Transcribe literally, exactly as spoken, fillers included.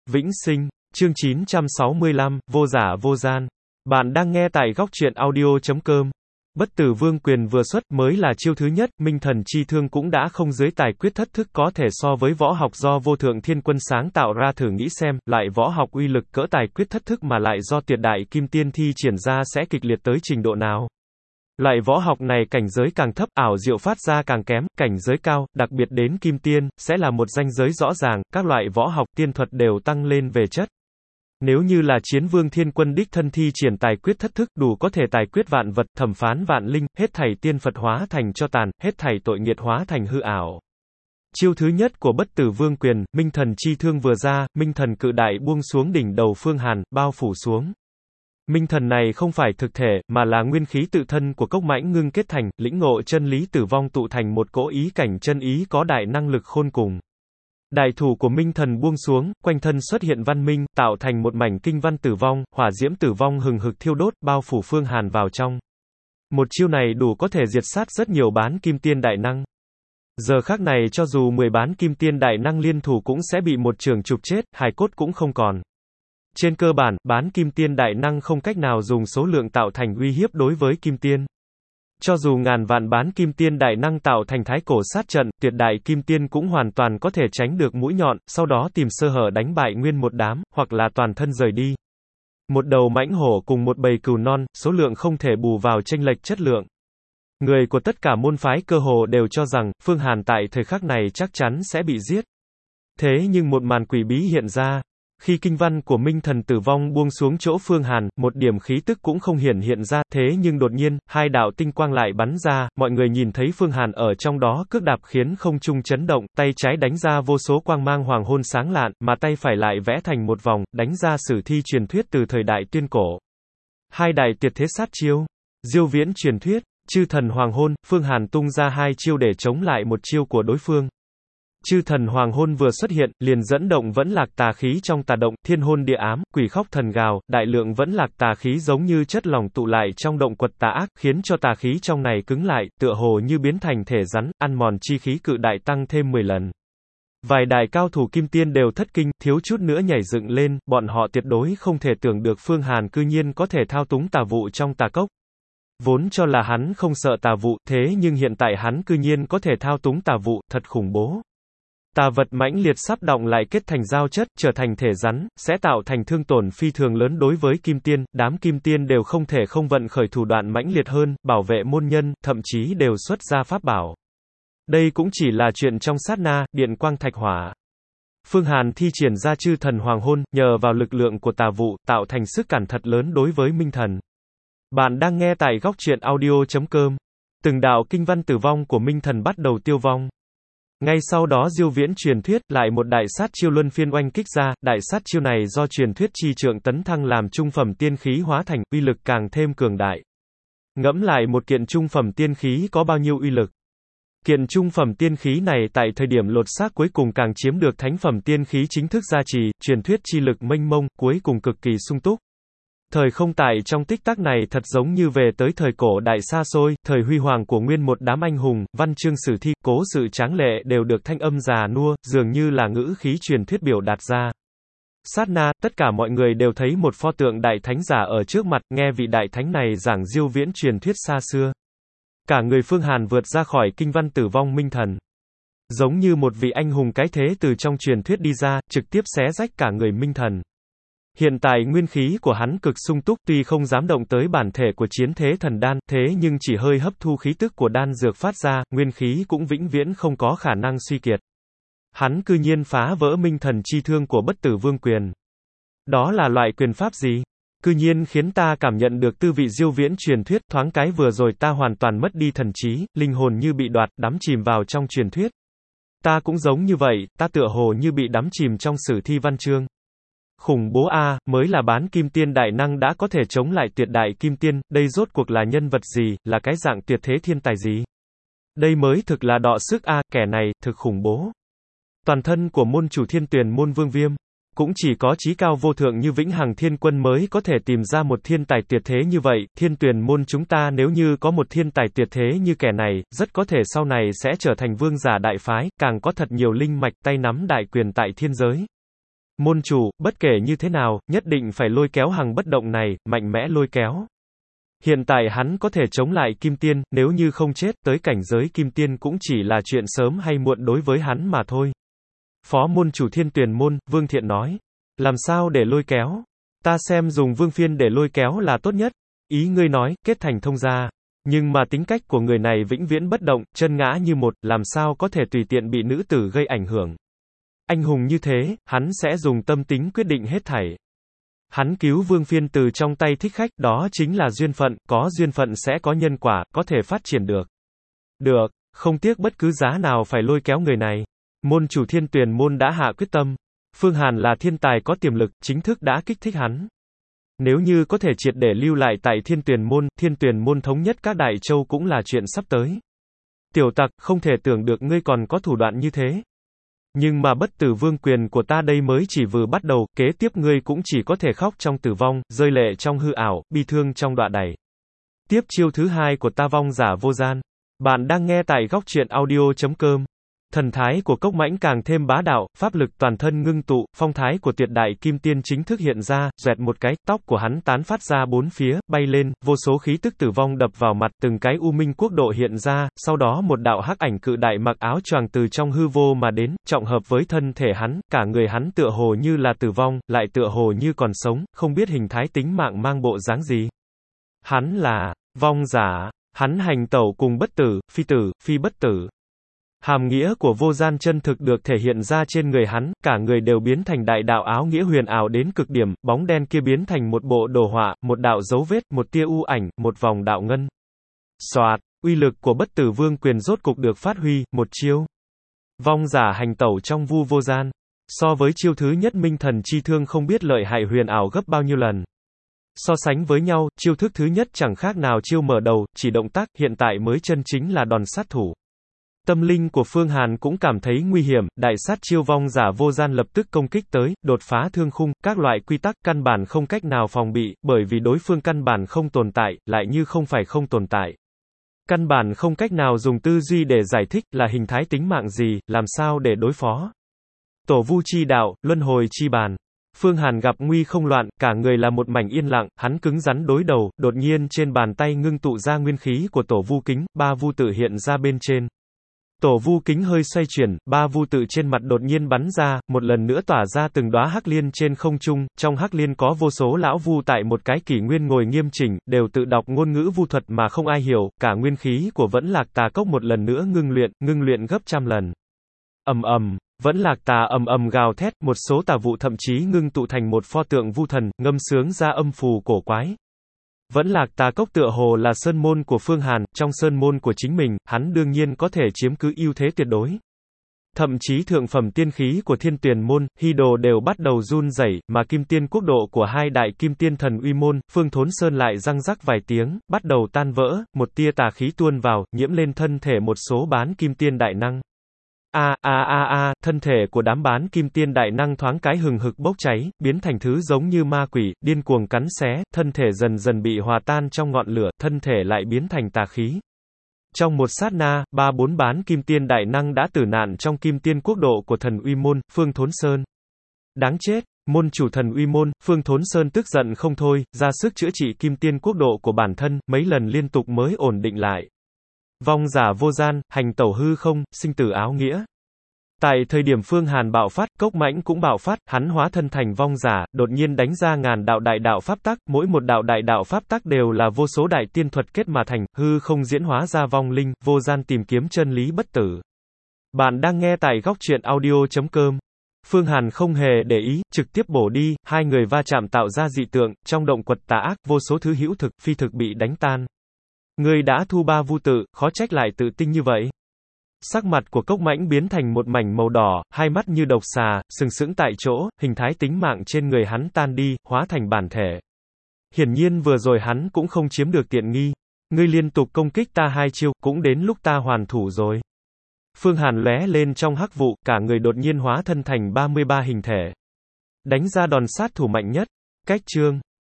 Vĩnh sinh, chương chín trăm sáu mươi lăm, vô giả vô gian. Bạn đang nghe tại góc truyện audio chấm com. Bất tử vương quyền vừa xuất mới là chiêu thứ nhất, minh thần chi thương cũng đã không dưới tài quyết thất thức có thể so với võ học do vô thượng thiên quân sáng tạo ra. Thử nghĩ xem, loại võ học uy lực cỡ tài quyết thất thức mà lại do tuyệt đại kim tiên thi triển ra sẽ kịch liệt tới trình độ nào. Loại võ học này cảnh giới càng thấp, ảo diệu phát ra càng kém, cảnh giới cao, đặc biệt đến kim tiên, sẽ là một ranh giới rõ ràng, các loại võ học tiên thuật đều tăng lên về chất. Nếu như là chiến vương thiên quân đích thân thi triển tài quyết thất thức, đủ có thể tài quyết vạn vật, thẩm phán vạn linh, hết thảy tiên Phật hóa thành cho tàn, hết thảy tội nghiệt hóa thành hư ảo. Chiêu thứ nhất của bất tử vương quyền, minh thần chi thương vừa ra, minh thần cự đại buông xuống đỉnh đầu Phương Hàn, bao phủ xuống. Minh thần này không phải thực thể, mà là nguyên khí tự thân của cốc mãnh ngưng kết thành, lĩnh ngộ chân lý tử vong tụ thành một cỗ ý cảnh chân ý có đại năng lực khôn cùng. Đại thủ của minh thần buông xuống, quanh thân xuất hiện văn minh, tạo thành một mảnh kinh văn tử vong, hỏa diễm tử vong hừng hực thiêu đốt, bao phủ Phương Hàn vào trong. Một chiêu này đủ có thể diệt sát rất nhiều bán kim tiên đại năng. Giờ khắc này cho dù mười bán kim tiên đại năng liên thủ cũng sẽ bị một trường chụp chết, hài cốt cũng không còn. Trên cơ bản, bán kim tiên đại năng không cách nào dùng số lượng tạo thành uy hiếp đối với kim tiên. Cho dù ngàn vạn bán kim tiên đại năng tạo thành thái cổ sát trận, tuyệt đại kim tiên cũng hoàn toàn có thể tránh được mũi nhọn, sau đó tìm sơ hở đánh bại nguyên một đám, hoặc là toàn thân rời đi. Một đầu mãnh hổ cùng một bầy cừu non, số lượng không thể bù vào chênh lệch chất lượng. Người của tất cả môn phái cơ hồ đều cho rằng, Phương Hàn tại thời khắc này chắc chắn sẽ bị giết. Thế nhưng một màn quỷ bí hiện ra. Khi kinh văn của minh thần tử vong buông xuống chỗ Phương Hàn, một điểm khí tức cũng không hiển hiện ra, thế nhưng đột nhiên, hai đạo tinh quang lại bắn ra, mọi người nhìn thấy Phương Hàn ở trong đó cước đạp khiến không trung chấn động, tay trái đánh ra vô số quang mang hoàng hôn sáng lạn, mà tay phải lại vẽ thành một vòng, đánh ra sử thi truyền thuyết từ thời đại tuyên cổ. Hai đại tuyệt thế sát chiêu, diêu viễn truyền thuyết, chư thần hoàng hôn, Phương Hàn tung ra hai chiêu để chống lại một chiêu của đối phương. Chư thần hoàng hôn vừa xuất hiện, liền dẫn động vẫn lạc tà khí trong tà động, thiên hôn địa ám, quỷ khóc thần gào, đại lượng vẫn lạc tà khí giống như chất lỏng tụ lại trong động quật tà ác, khiến cho tà khí trong này cứng lại, tựa hồ như biến thành thể rắn, ăn mòn chi khí cự đại tăng thêm mười lần. Vài đại cao thủ kim tiên đều thất kinh, thiếu chút nữa nhảy dựng lên, bọn họ tuyệt đối không thể tưởng được Phương Hàn cư nhiên có thể thao túng tà vụ trong tà cốc. Vốn cho là hắn không sợ tà vụ, thế nhưng hiện tại hắn cư nhiên có thể thao túng tà vụ, thật khủng bố. Tà vật mãnh liệt sắp động lại kết thành giao chất, trở thành thể rắn, sẽ tạo thành thương tổn phi thường lớn đối với kim tiên, đám kim tiên đều không thể không vận khởi thủ đoạn mãnh liệt hơn, bảo vệ môn nhân, thậm chí đều xuất ra pháp bảo. Đây cũng chỉ là chuyện trong sát na, điện quang thạch hỏa. Phương Hàn thi triển ra chư thần hoàng hôn, nhờ vào lực lượng của tà vụ, tạo thành sức cản thật lớn đối với minh thần. Bạn đang nghe tại góc truyện audio chấm com. Từng đạo kinh văn tử vong của minh thần bắt đầu tiêu vong. Ngay sau đó diêu viễn truyền thuyết, lại một đại sát chiêu luân phiên oanh kích ra, đại sát chiêu này do truyền thuyết chi trượng tấn thăng làm trung phẩm tiên khí hóa thành, uy lực càng thêm cường đại. Ngẫm lại một kiện trung phẩm tiên khí có bao nhiêu uy lực. Kiện trung phẩm tiên khí này tại thời điểm lột xác cuối cùng càng chiếm được thánh phẩm tiên khí chính thức gia trì, truyền thuyết chi lực mênh mông, cuối cùng cực kỳ sung túc. Thời không tại trong tích tắc này thật giống như về tới thời cổ đại xa xôi, thời huy hoàng của nguyên một đám anh hùng, văn chương sử thi, cố sự tráng lệ đều được thanh âm già nua, dường như là ngữ khí truyền thuyết biểu đạt ra. Sát na, tất cả mọi người đều thấy một pho tượng đại thánh giả ở trước mặt, nghe vị đại thánh này giảng diêu viễn truyền thuyết xa xưa. Cả người Phương Hàn vượt ra khỏi kinh văn tử vong minh thần. Giống như một vị anh hùng cái thế từ trong truyền thuyết đi ra, trực tiếp xé rách cả người minh thần. Hiện tại nguyên khí của hắn cực sung túc, tuy không dám động tới bản thể của chiến thế thần đan, thế nhưng chỉ hơi hấp thu khí tức của đan dược phát ra, nguyên khí cũng vĩnh viễn không có khả năng suy kiệt. Hắn cư nhiên phá vỡ minh thần chi thương của bất tử vương quyền. Đó là loại quyền pháp gì? Cư nhiên khiến ta cảm nhận được tư vị diêu viễn truyền thuyết, thoáng cái vừa rồi ta hoàn toàn mất đi thần trí, linh hồn như bị đoạt, đắm chìm vào trong truyền thuyết. Ta cũng giống như vậy, ta tựa hồ như bị đắm chìm trong sử thi văn chương. Khủng bố a, mới là bán kim tiên đại năng đã có thể chống lại tuyệt đại kim tiên, đây rốt cuộc là nhân vật gì, là cái dạng tuyệt thế thiên tài gì? Đây mới thực là đọ sức a, kẻ này, thực khủng bố. Toàn thân của môn chủ thiên tuyền môn Vương Viêm, cũng chỉ có chí cao vô thượng như Vĩnh Hằng Thiên Quân mới có thể tìm ra một thiên tài tuyệt thế như vậy, thiên tuyền môn chúng ta nếu như có một thiên tài tuyệt thế như kẻ này, rất có thể sau này sẽ trở thành vương giả đại phái, càng có thật nhiều linh mạch tay nắm đại quyền tại thiên giới. Môn chủ, bất kể như thế nào, nhất định phải lôi kéo Hằng bất động này, mạnh mẽ lôi kéo. Hiện tại hắn có thể chống lại Kim Tiên, nếu như không chết, tới cảnh giới Kim Tiên cũng chỉ là chuyện sớm hay muộn đối với hắn mà thôi. Phó môn chủ Thiên Tuyền môn, Vương Thiện nói. Làm sao để lôi kéo? Ta xem dùng vương phiên để lôi kéo là tốt nhất. Ý ngươi nói, kết thành thông gia. Nhưng mà tính cách của người này vĩnh viễn bất động, chân ngã như một, làm sao có thể tùy tiện bị nữ tử gây ảnh hưởng. Anh hùng như thế, hắn sẽ dùng tâm tính quyết định hết thảy. Hắn cứu vương phiên từ trong tay thích khách, đó chính là duyên phận, có duyên phận sẽ có nhân quả, có thể phát triển được. Được, không tiếc bất cứ giá nào phải lôi kéo người này. Môn chủ Thiên Tuyền môn đã hạ quyết tâm. Phương Hàn là thiên tài có tiềm lực, chính thức đã kích thích hắn. Nếu như có thể triệt để lưu lại tại Thiên Tuyền môn, Thiên Tuyền môn thống nhất các đại châu cũng là chuyện sắp tới. Tiểu tặc, không thể tưởng được ngươi còn có thủ đoạn như thế. Nhưng mà bất tử vương quyền của ta đây mới chỉ vừa bắt đầu, kế tiếp ngươi cũng chỉ có thể khóc trong tử vong, rơi lệ trong hư ảo, bi thương trong đọa đày. Tiếp chiêu thứ hai của ta vong giả vô gian. Bạn đang nghe tại góc truyện audio chấm com. Thần thái của Cốc Mãnh càng thêm bá đạo, pháp lực toàn thân ngưng tụ, phong thái của tuyệt đại kim tiên chính thức hiện ra, xoẹt một cái, tóc của hắn tán phát ra bốn phía, bay lên, vô số khí tức tử vong đập vào mặt, từng cái u minh quốc độ hiện ra, sau đó một đạo hắc ảnh cự đại mặc áo choàng từ trong hư vô mà đến, trọng hợp với thân thể hắn, cả người hắn tựa hồ như là tử vong, lại tựa hồ như còn sống, không biết hình thái tính mạng mang bộ dáng gì. Hắn là vong giả, hắn hành tẩu cùng bất tử, phi tử, phi bất tử. Hàm nghĩa của vô gian chân thực được thể hiện ra trên người hắn, cả người đều biến thành đại đạo áo nghĩa huyền ảo đến cực điểm, bóng đen kia biến thành một bộ đồ họa, một đạo dấu vết, một tia u ảnh, một vòng đạo ngân. Soạt, uy lực của bất tử vương quyền rốt cục được phát huy, một chiêu. Vong giả hành tẩu trong vu vô gian. So với chiêu thứ nhất minh thần chi thương không biết lợi hại huyền ảo gấp bao nhiêu lần. So sánh với nhau, chiêu thức thứ nhất chẳng khác nào chiêu mở đầu, chỉ động tác, hiện tại mới chân chính là đòn sát thủ. Tâm linh của Phương Hàn cũng cảm thấy nguy hiểm, đại sát chiêu vong giả vô gian lập tức công kích tới, đột phá thương khung, các loại quy tắc căn bản không cách nào phòng bị, bởi vì đối phương căn bản không tồn tại, lại như không phải không tồn tại. Căn bản không cách nào dùng tư duy để giải thích là hình thái tính mạng gì, làm sao để đối phó. Tổ vu chi đạo, luân hồi chi bàn. Phương Hàn gặp nguy không loạn, cả người là một mảnh yên lặng, hắn cứng rắn đối đầu, đột nhiên trên bàn tay ngưng tụ ra nguyên khí của tổ vu kính, ba vu tự hiện ra bên trên. Tổ vu kính hơi xoay chuyển, ba vu tự trên mặt đột nhiên bắn ra, một lần nữa tỏa ra từng đóa hắc liên trên không trung, trong hắc liên có vô số lão vu tại một cái kỷ nguyên ngồi nghiêm chỉnh, đều tự đọc ngôn ngữ vu thuật mà không ai hiểu, cả nguyên khí của Vẫn Lạc Tà Cốc một lần nữa ngưng luyện, ngưng luyện gấp trăm lần. Ầm ầm, Vẫn Lạc Tà ầm ầm gào thét, một số tà vụ thậm chí ngưng tụ thành một pho tượng vu thần, ngâm sướng ra âm phù cổ quái. Vẫn Lạc Tà Cốc tựa hồ là sơn môn của Phương Hàn, trong sơn môn của chính mình, hắn đương nhiên có thể chiếm cứ ưu thế tuyệt đối. Thậm chí thượng phẩm tiên khí của Thiên Tuyền môn, Hy Đồ đều bắt đầu run rẩy, mà kim tiên quốc độ của hai đại kim tiên thần uy môn, Phương Thốn Sơn lại răng rắc vài tiếng, bắt đầu tan vỡ, một tia tà khí tuôn vào, nhiễm lên thân thể một số bán kim tiên đại năng. A a a a, thân thể của đám bán kim tiên đại năng thoáng cái hừng hực bốc cháy, biến thành thứ giống như ma quỷ, điên cuồng cắn xé, thân thể dần dần bị hòa tan trong ngọn lửa, thân thể lại biến thành tà khí. Trong một sát na, ba bốn bán kim tiên đại năng đã tử nạn trong kim tiên quốc độ của thần uy môn, Phương Thốn Sơn. Đáng chết, môn chủ thần uy môn, Phương Thốn Sơn tức giận không thôi, ra sức chữa trị kim tiên quốc độ của bản thân, mấy lần liên tục mới ổn định lại. Vong giả vô gian, hành tẩu hư không, sinh tử áo nghĩa. Tại thời điểm Phương Hàn bạo phát, Cốc Mãnh cũng bạo phát, hắn hóa thân thành vong giả, đột nhiên đánh ra ngàn đạo đại đạo pháp tắc, mỗi một đạo đại đạo pháp tắc đều là vô số đại tiên thuật kết mà thành, hư không diễn hóa ra vong linh, vô gian tìm kiếm chân lý bất tử. Bạn đang nghe tại góc truyện audio chấm com. Phương Hàn không hề để ý, trực tiếp bổ đi, hai người va chạm tạo ra dị tượng, trong động quật tà ác, vô số thứ hữu thực, phi thực bị đánh tan. Ngươi đã thu ba vu tự, khó trách lại tự tin như vậy. Sắc mặt của Cốc Mãnh biến thành một mảnh màu đỏ, hai mắt như độc xà, sừng sững tại chỗ, hình thái tính mạng trên người hắn tan đi, hóa thành bản thể. Hiển nhiên vừa rồi hắn cũng không chiếm được tiện nghi. Ngươi liên tục công kích ta hai chiêu, cũng đến lúc ta hoàn thủ rồi. Phương Hàn lóe lên trong hắc vụ, cả người đột nhiên hóa thân thành ba mươi ba hình thể. Đánh ra đòn sát thủ mạnh nhất. Cách chương.